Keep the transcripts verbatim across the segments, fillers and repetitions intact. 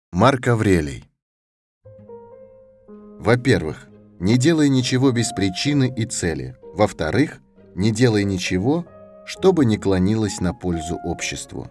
Марк Аврелий. Во-первых, не делай ничего без причины и цели. Во-вторых, не делай ничего, чтобы не клонилось на пользу обществу.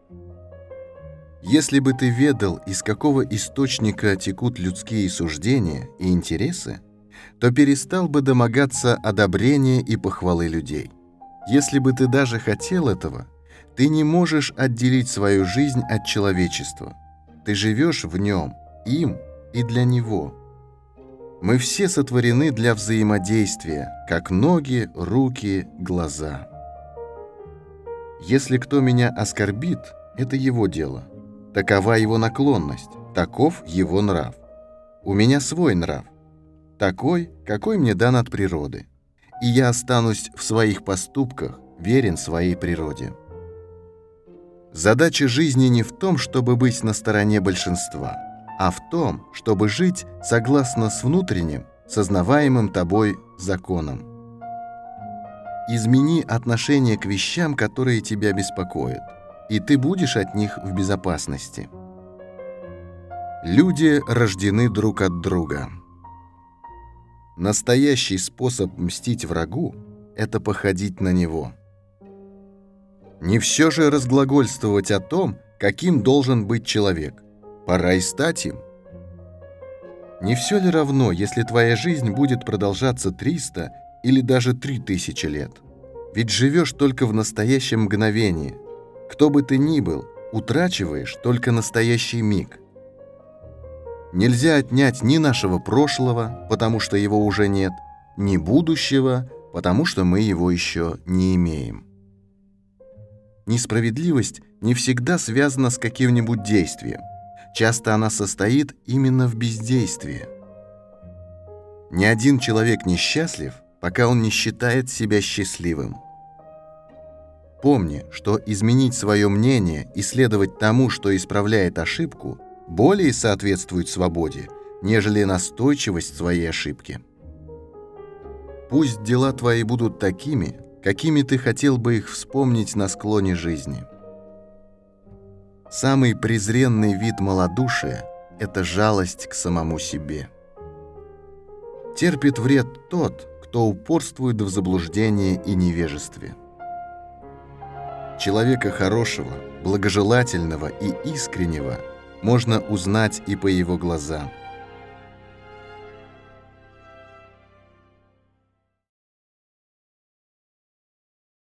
Если бы ты ведал, из какого источника текут людские суждения и интересы, то перестал бы домогаться одобрения и похвалы людей. Если бы ты даже хотел этого, ты не можешь отделить свою жизнь от человечества. Ты живешь в нем, им и для него. Мы все сотворены для взаимодействия, как ноги, руки, глаза. Если кто меня оскорбит, это его дело. Такова его наклонность, таков его нрав. У меня свой нрав, такой, какой мне дан от природы, и я останусь в своих поступках верен своей природе. Задача жизни не в том, чтобы быть на стороне большинства, а в том, чтобы жить согласно с внутренним, сознаваемым тобой законом. Измени отношение к вещам, которые тебя беспокоят, и ты будешь от них в безопасности. Люди рождены друг от друга. Настоящий способ мстить врагу – это походить на него. Не все же разглагольствовать о том, каким должен быть человек. Пора и стать им. Не все ли равно, если твоя жизнь будет продолжаться триста или даже три тысячи лет? Ведь живешь только в настоящем мгновении. Кто бы ты ни был, утрачиваешь только настоящий миг. Нельзя отнять ни нашего прошлого, потому что его уже нет, ни будущего, потому что мы его еще не имеем. Несправедливость не всегда связана с каким-нибудь действием. Часто она состоит именно в бездействии. Ни один человек не счастлив, пока он не считает себя счастливым. Помни, что изменить свое мнение и следовать тому, что исправляет ошибку, более соответствует свободе, нежели настойчивость в своей ошибке. Пусть дела твои будут такими, какими ты хотел бы их вспомнить на склоне жизни. Самый презренный вид малодушия – это жалость к самому себе. Терпит вред тот, кто упорствует в заблуждении и невежестве. Человека хорошего, благожелательного и искреннего можно узнать и по его глазам.